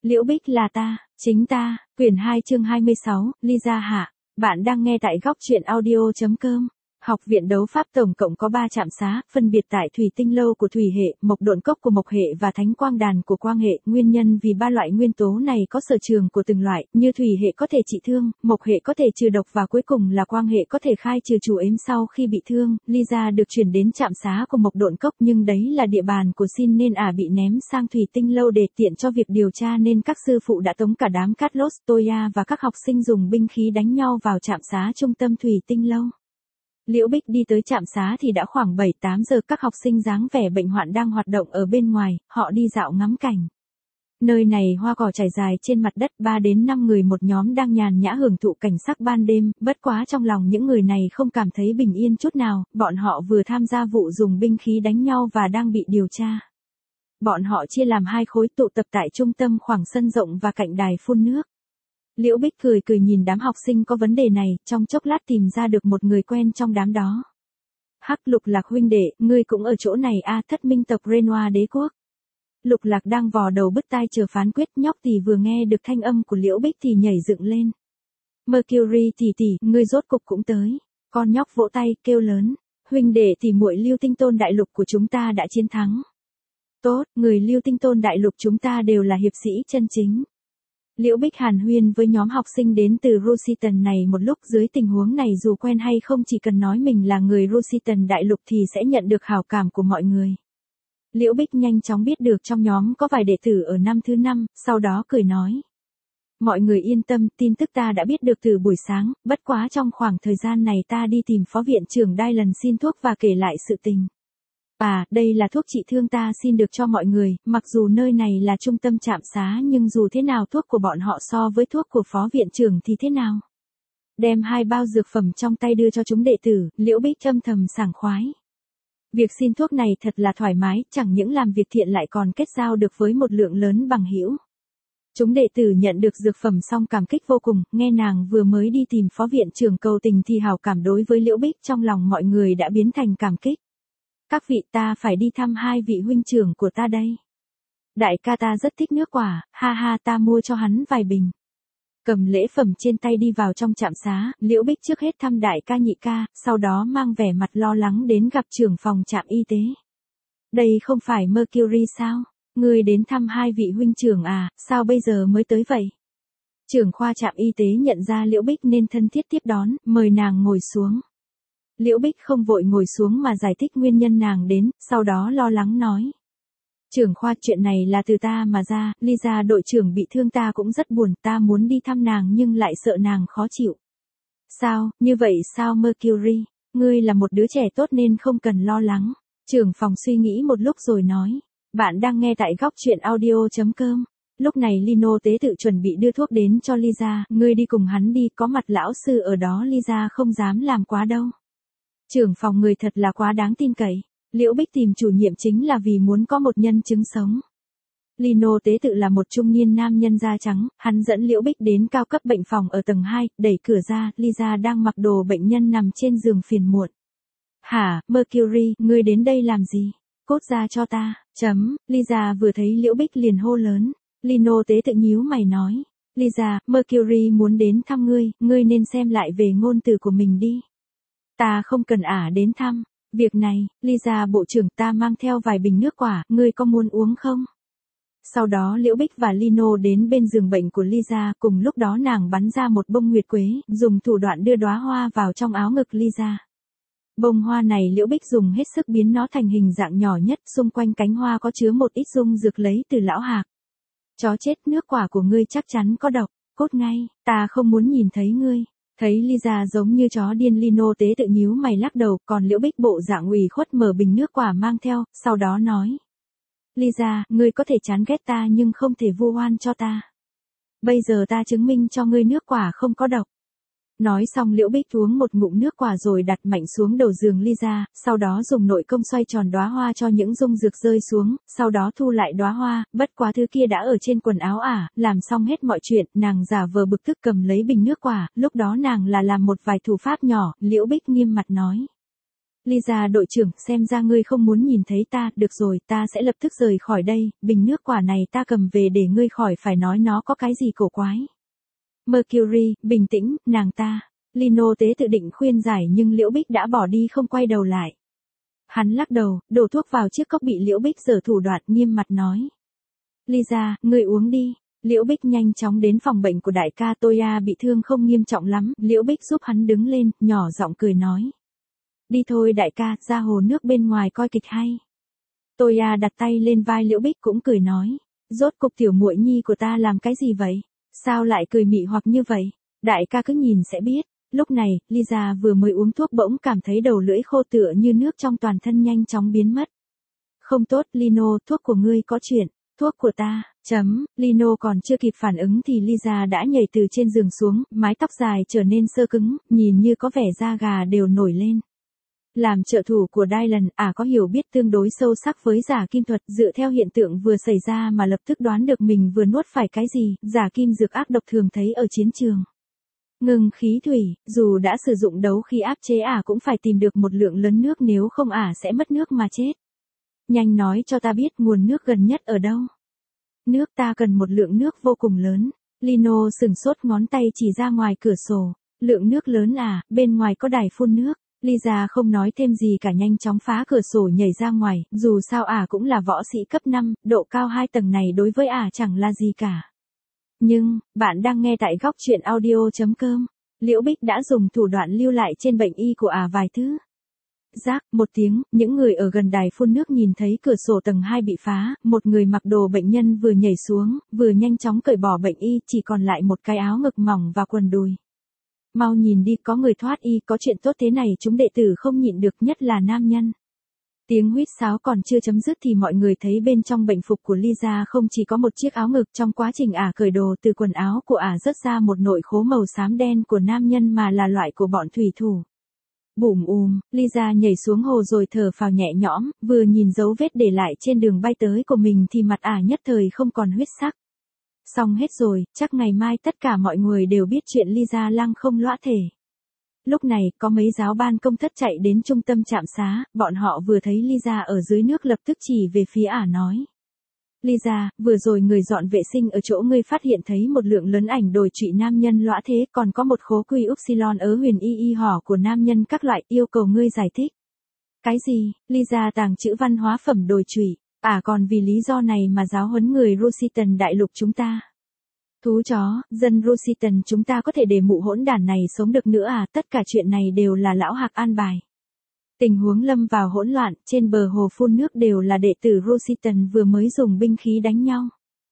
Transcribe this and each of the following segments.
Liễu Bích là ta, chính ta, quyển 2 chương 26, Lisa hạ. Bạn đang nghe tại góc truyện audio.com. Học viện đấu pháp tổng cộng có 3 trạm xá, phân biệt tại Thủy Tinh Lâu của Thủy hệ, Mộc Độn Cốc của Mộc hệ và Thánh Quang Đàn của Quang hệ. Nguyên nhân vì 3 loại nguyên tố này có sở trường của từng loại, như Thủy hệ có thể trị thương, Mộc hệ có thể trừ độc và cuối cùng là Quang hệ có thể khai trừ chủ ếm sau khi bị thương. Lisa được chuyển đến trạm xá của Mộc Độn Cốc nhưng đấy là địa bàn của Xin nên bị ném sang Thủy Tinh Lâu để tiện cho việc điều tra nên các sư phụ đã tống cả đám Carlos, Toya và các học sinh dùng binh khí đánh nhau vào trạm xá trung tâm Thủy Tinh Lâu. Liễu Bích đi tới trạm xá thì đã khoảng 7-8 giờ, các học sinh dáng vẻ bệnh hoạn đang hoạt động ở bên ngoài, họ đi dạo ngắm cảnh. Nơi này hoa cỏ trải dài trên mặt đất, 3 đến 5 người một nhóm đang nhàn nhã hưởng thụ cảnh sắc ban đêm, bất quá trong lòng những người này không cảm thấy bình yên chút nào, bọn họ vừa tham gia vụ dùng binh khí đánh nhau và đang bị điều tra. Bọn họ chia làm 2 khối tụ tập tại trung tâm khoảng sân rộng và cạnh đài phun nước. Liễu Bích cười nhìn đám học sinh có vấn đề này, trong chốc lát tìm ra được một người quen trong đám đó. Hắc, Lục Lạc huynh đệ, ngươi cũng ở chỗ này à? Thất minh tộc Renoir đế quốc. Lục Lạc đang vò đầu bứt tai chờ phán quyết, nhóc tỷ vừa nghe được thanh âm của Liễu Bích thì nhảy dựng lên. Mercury tỷ tỷ, ngươi rốt cục cũng tới. Con nhóc vỗ tay, kêu lớn, huynh đệ tỷ muội Lưu Tinh Tôn đại lục của chúng ta đã chiến thắng. Tốt, người Lưu Tinh Tôn đại lục chúng ta đều là hiệp sĩ chân chính. Liễu Bích hàn huyên với nhóm học sinh đến từ Rusitan này một lúc, dưới tình huống này dù quen hay không chỉ cần nói mình là người Rusitan đại lục thì sẽ nhận được hảo cảm của mọi người. Liễu Bích nhanh chóng biết được trong nhóm có vài đệ tử ở năm thứ 5, sau đó cười nói. Mọi người yên tâm, tin tức ta đã biết được từ buổi sáng, bất quá trong khoảng thời gian này ta đi tìm phó viện trưởng Dylan xin thuốc và kể lại sự tình. Đây là thuốc trị thương ta xin được cho mọi người, mặc dù nơi này là trung tâm trạm xá nhưng dù thế nào thuốc của bọn họ so với thuốc của phó viện trưởng thì thế nào? Đem 2 bao dược phẩm trong tay đưa cho chúng đệ tử, Liễu Bích âm thầm sảng khoái. Việc xin thuốc này thật là thoải mái, chẳng những làm việc thiện lại còn kết giao được với một lượng lớn bằng hữu. Chúng đệ tử nhận được dược phẩm xong cảm kích vô cùng, nghe nàng vừa mới đi tìm phó viện trưởng cầu tình thì hảo cảm đối với Liễu Bích trong lòng mọi người đã biến thành cảm kích. Các vị, ta phải đi thăm 2 vị huynh trưởng của ta đây. Đại ca ta rất thích nước quả, ha ha, ta mua cho hắn vài bình. Cầm lễ phẩm trên tay đi vào trong trạm xá, Liễu Bích trước hết thăm đại ca nhị ca, sau đó mang vẻ mặt lo lắng đến gặp trưởng phòng trạm y tế. Đây không phải Mercury sao? Ngươi đến thăm 2 vị huynh trưởng à, sao bây giờ mới tới vậy? Trưởng khoa trạm y tế nhận ra Liễu Bích nên thân thiết tiếp đón, mời nàng ngồi xuống. Liễu Bích không vội ngồi xuống mà giải thích nguyên nhân nàng đến, sau đó lo lắng nói. Trưởng khoa, chuyện này là từ ta mà ra, Lisa đội trưởng bị thương, ta cũng rất buồn, ta muốn đi thăm nàng nhưng lại sợ nàng khó chịu. Sao, như vậy sao Mercury, ngươi là một đứa trẻ tốt nên không cần lo lắng. Trưởng phòng suy nghĩ một lúc rồi nói. Bạn đang nghe tại góc truyện audio.com. Lúc này Lino tế tự chuẩn bị đưa thuốc đến cho Lisa, ngươi đi cùng hắn đi, có mặt lão sư ở đó Lisa không dám làm quá đâu. Trưởng phòng người thật là quá đáng tin cậy. Liễu Bích tìm chủ nhiệm chính là vì muốn có một nhân chứng sống. Lino tế tự là một trung niên nam nhân da trắng, hắn dẫn Liễu Bích đến cao cấp bệnh phòng ở tầng 2, đẩy cửa ra, Lisa đang mặc đồ bệnh nhân nằm trên giường phiền muộn. Hả, Mercury, ngươi đến đây làm gì? Cốt ra cho ta, Lisa vừa thấy Liễu Bích liền hô lớn. Lino tế tự nhíu mày nói. Lisa, Mercury muốn đến thăm ngươi nên xem lại về ngôn từ của mình đi. Ta không cần đến thăm. Việc này, Lisa bộ trưởng, ta mang theo vài bình nước quả, ngươi có muốn uống không? Sau đó Liễu Bích và Lino đến bên giường bệnh của Lisa, cùng lúc đó nàng bắn ra một bông nguyệt quế, dùng thủ đoạn đưa đóa hoa vào trong áo ngực Lisa. Bông hoa này Liễu Bích dùng hết sức biến nó thành hình dạng nhỏ nhất, xung quanh cánh hoa có chứa một ít dung dược lấy từ lão hạc. Chó chết, nước quả của ngươi chắc chắn có độc, cốt ngay, ta không muốn nhìn thấy ngươi. Thấy Lisa giống như chó điên, Lino tế tự nhíu mày lắc đầu, còn Liễu Bích bộ dạng ủy khuất mở bình nước quả mang theo, sau đó nói. Lisa, ngươi có thể chán ghét ta nhưng không thể vu oan cho ta. Bây giờ ta chứng minh cho ngươi nước quả không có độc. Nói xong Liễu Bích uống một ngụm nước quả rồi đặt mạnh xuống đầu giường Lisa, sau đó dùng nội công xoay tròn đóa hoa cho những dung dược rơi xuống, sau đó thu lại đóa hoa, bất quá thứ kia đã ở trên quần áo làm xong hết mọi chuyện, nàng giả vờ bực tức cầm lấy bình nước quả, lúc đó nàng là làm một vài thủ pháp nhỏ, Liễu Bích nghiêm mặt nói. Lisa đội trưởng, xem ra ngươi không muốn nhìn thấy ta, được rồi, ta sẽ lập tức rời khỏi đây, bình nước quả này ta cầm về để ngươi khỏi phải nói nó có cái gì cổ quái. Mercury, bình tĩnh, nàng ta. Lino tế tự định khuyên giải nhưng Liễu Bích đã bỏ đi không quay đầu lại. Hắn lắc đầu, đổ thuốc vào chiếc cốc bị Liễu Bích giở thủ đoạn, nghiêm mặt nói. Lisa, ngươi uống đi. Liễu Bích nhanh chóng đến phòng bệnh của đại ca. Toya bị thương không nghiêm trọng lắm, Liễu Bích giúp hắn đứng lên, nhỏ giọng cười nói. Đi thôi đại ca, ra hồ nước bên ngoài coi kịch hay. Toya đặt tay lên vai Liễu Bích cũng cười nói. Rốt cục tiểu muội nhi của ta làm cái gì vậy? Sao lại cười mị hoặc như vậy? Đại ca cứ nhìn sẽ biết. Lúc này, Lisa vừa mới uống thuốc bỗng cảm thấy đầu lưỡi khô tựa như nước trong toàn thân nhanh chóng biến mất. Không tốt, Lino, thuốc của ngươi có chuyện. Thuốc của ta, Lino còn chưa kịp phản ứng thì Lisa đã nhảy từ trên giường xuống, mái tóc dài trở nên sơ cứng, nhìn như có vẻ da gà đều nổi lên. Làm trợ thủ của Dylan, có hiểu biết tương đối sâu sắc với giả kim thuật, dựa theo hiện tượng vừa xảy ra mà lập tức đoán được mình vừa nuốt phải cái gì, giả kim dược ác độc thường thấy ở chiến trường. Ngừng khí thủy, dù đã sử dụng đấu khí áp chế cũng phải tìm được một lượng lớn nước, nếu không sẽ mất nước mà chết. Nhanh nói cho ta biết nguồn nước gần nhất ở đâu. Nước, ta cần một lượng nước vô cùng lớn. Lino sừng sốt, ngón tay chỉ ra ngoài cửa sổ. Lượng nước lớn bên ngoài có đài phun nước. Lisa không nói thêm gì cả, nhanh chóng phá cửa sổ nhảy ra ngoài, dù sao cũng là võ sĩ cấp 5, độ cao 2 tầng này đối với chẳng là gì cả. Nhưng, bạn đang nghe tại góc truyện audio.com. Liễu Bích đã dùng thủ đoạn lưu lại trên bệnh y của vài thứ. Rác, một tiếng, những người ở gần đài phun nước nhìn thấy cửa sổ tầng 2 bị phá, một người mặc đồ bệnh nhân vừa nhảy xuống, vừa nhanh chóng cởi bỏ bệnh y, chỉ còn lại một cái áo ngực mỏng và quần đùi. Mau nhìn đi, có người thoát y, có chuyện tốt thế này chúng đệ tử không nhịn được, nhất là nam nhân. Tiếng huýt sáo còn chưa chấm dứt thì mọi người thấy bên trong bệnh phục của Lisa không chỉ có một chiếc áo ngực, trong quá trình cởi đồ từ quần áo của rớt ra một nội khố màu xám đen của nam nhân mà là loại của bọn thủy thủ. Bùm Lisa nhảy xuống hồ rồi thở phào nhẹ nhõm, vừa nhìn dấu vết để lại trên đường bay tới của mình thì mặt nhất thời không còn huyết sắc. Xong hết rồi, chắc ngày mai tất cả mọi người đều biết chuyện Lisa lăng không lõa thể. Lúc này, có mấy giáo ban công thất chạy đến trung tâm trạm xá, bọn họ vừa thấy Lisa ở dưới nước lập tức chỉ về phía nói. Lisa, vừa rồi người dọn vệ sinh ở chỗ ngươi phát hiện thấy một lượng lớn ảnh đồi trụy nam nhân lõa thế, còn có một khố quy upsilon ở huyền y hỏ của nam nhân các loại, yêu cầu ngươi giải thích. Cái gì? Lisa tàng chữ văn hóa phẩm đồi trụy, còn vì lý do này mà giáo huấn người Roositon đại lục chúng ta. Thú chó, dân Roositon chúng ta có thể để mụ hỗn đản này sống được nữa tất cả chuyện này đều là lão Hạc an bài. Tình huống lâm vào hỗn loạn, trên bờ hồ phun nước đều là đệ tử Roositon vừa mới dùng binh khí đánh nhau.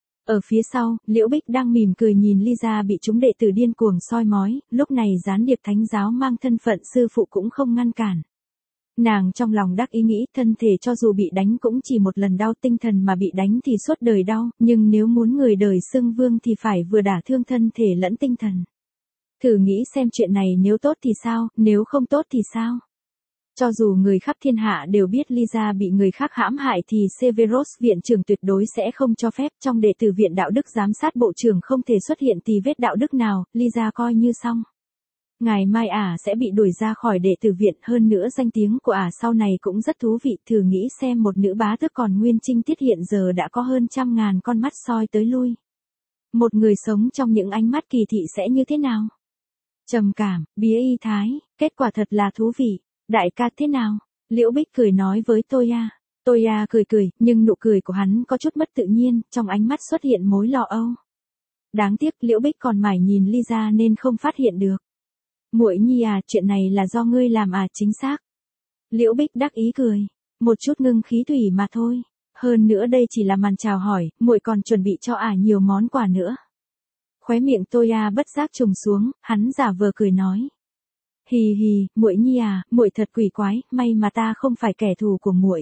Ở phía sau, Liễu Bích đang mỉm cười nhìn Lisa bị chúng đệ tử điên cuồng soi mói, lúc này gián điệp thánh giáo mang thân phận sư phụ cũng không ngăn cản. Nàng trong lòng đắc ý nghĩ, thân thể cho dù bị đánh cũng chỉ một lần đau, tinh thần mà bị đánh thì suốt đời đau, nhưng nếu muốn người đời xưng vương thì phải vừa đả thương thân thể lẫn tinh thần. Thử nghĩ xem chuyện này nếu tốt thì sao, nếu không tốt thì sao? Cho dù người khắp thiên hạ đều biết Lisa bị người khác hãm hại thì Severus viện trưởng tuyệt đối sẽ không cho phép, trong đệ tử viện đạo đức giám sát bộ trưởng không thể xuất hiện tì vết đạo đức nào, Lisa coi như xong. Ngày mai sẽ bị đuổi ra khỏi đệ tử viện, hơn nữa danh tiếng của sau này cũng rất thú vị, thử nghĩ xem một nữ bá tước còn nguyên trinh tiết hiện giờ đã có hơn 100.000 con mắt soi tới lui. Một người sống trong những ánh mắt kỳ thị sẽ như thế nào? Trầm cảm, bía y thái, kết quả thật là thú vị. Đại ca thế nào? Liễu Bích cười nói với Toya. Toya cười, nhưng nụ cười của hắn có chút mất tự nhiên, trong ánh mắt xuất hiện mối lo âu. Đáng tiếc Liễu Bích còn mải nhìn Lisa nên không phát hiện được. Muội nhi chuyện này là do ngươi làm chính xác. Liễu Bích đắc ý cười, một chút ngưng khí thủy mà thôi. Hơn nữa đây chỉ là màn chào hỏi, muội còn chuẩn bị cho nhiều món quà nữa. Khóe miệng Toya bất giác trùng xuống, hắn giả vờ cười nói. Hì hì, muội nhi muội thật quỷ quái, may mà ta không phải kẻ thù của muội.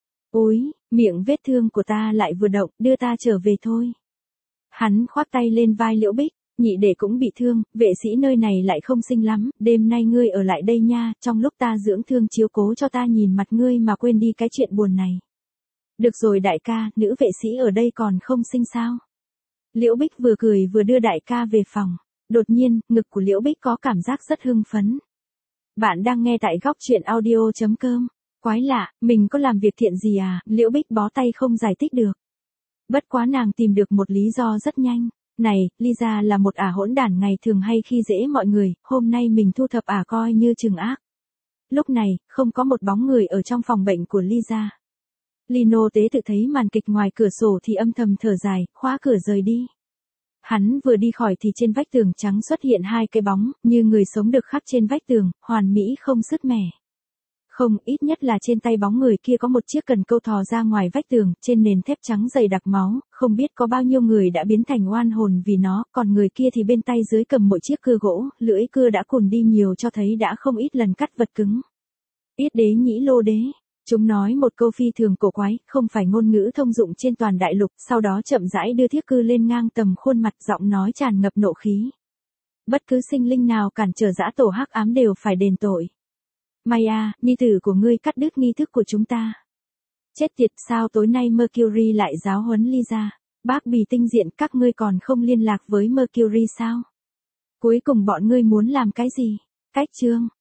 Ôi, miệng vết thương của ta lại vừa động, đưa ta trở về thôi. Hắn khoác tay lên vai Liễu Bích, nhị đệ cũng bị thương, vệ sĩ nơi này lại không xinh lắm, đêm nay ngươi ở lại đây nha, trong lúc ta dưỡng thương chiếu cố cho ta nhìn mặt ngươi mà quên đi cái chuyện buồn này. Được rồi đại ca, nữ vệ sĩ ở đây còn không xinh sao? Liễu Bích vừa cười vừa đưa đại ca về phòng. Đột nhiên, ngực của Liễu Bích có cảm giác rất hưng phấn. Bạn đang nghe tại góc truyện audio.com. Quái lạ, mình có làm việc thiện gì à? Liễu Bích bó tay không giải thích được. Bất quá nàng tìm được một lý do rất nhanh. Này, Lisa là một ả hỗn đản ngày thường hay khi dễ mọi người, hôm nay mình thu thập ả coi như trừng ác. Lúc này, không có một bóng người ở trong phòng bệnh của Lisa. Lino tế tự thấy màn kịch ngoài cửa sổ thì âm thầm thở dài, khóa cửa rời đi. Hắn vừa đi khỏi thì trên vách tường trắng xuất hiện hai cái bóng, như người sống được khắc trên vách tường, hoàn mỹ không sứt mẻ. Không, ít nhất là trên tay bóng người kia có một chiếc cần câu thò ra ngoài vách tường, trên nền thép trắng dày đặc máu, không biết có bao nhiêu người đã biến thành oan hồn vì nó, còn người kia thì bên tay dưới cầm một chiếc cưa gỗ, lưỡi cưa đã cùn đi nhiều cho thấy đã không ít lần cắt vật cứng. Yết đế nhĩ lô đế. Chúng nói một câu phi thường cổ quái, không phải ngôn ngữ thông dụng trên toàn đại lục, sau đó chậm rãi đưa thiết cư lên ngang tầm khuôn mặt, giọng nói tràn ngập nộ khí. Bất cứ sinh linh nào cản trở dã tổ hắc ám đều phải đền tội. Maya, nhi tử của ngươi cắt đứt nghi thức của chúng ta. Chết tiệt, sao tối nay Mercury lại giáo huấn Lisa? Bác bì tinh diện, các ngươi còn không liên lạc với Mercury sao? Cuối cùng bọn ngươi muốn làm cái gì? Cách chương.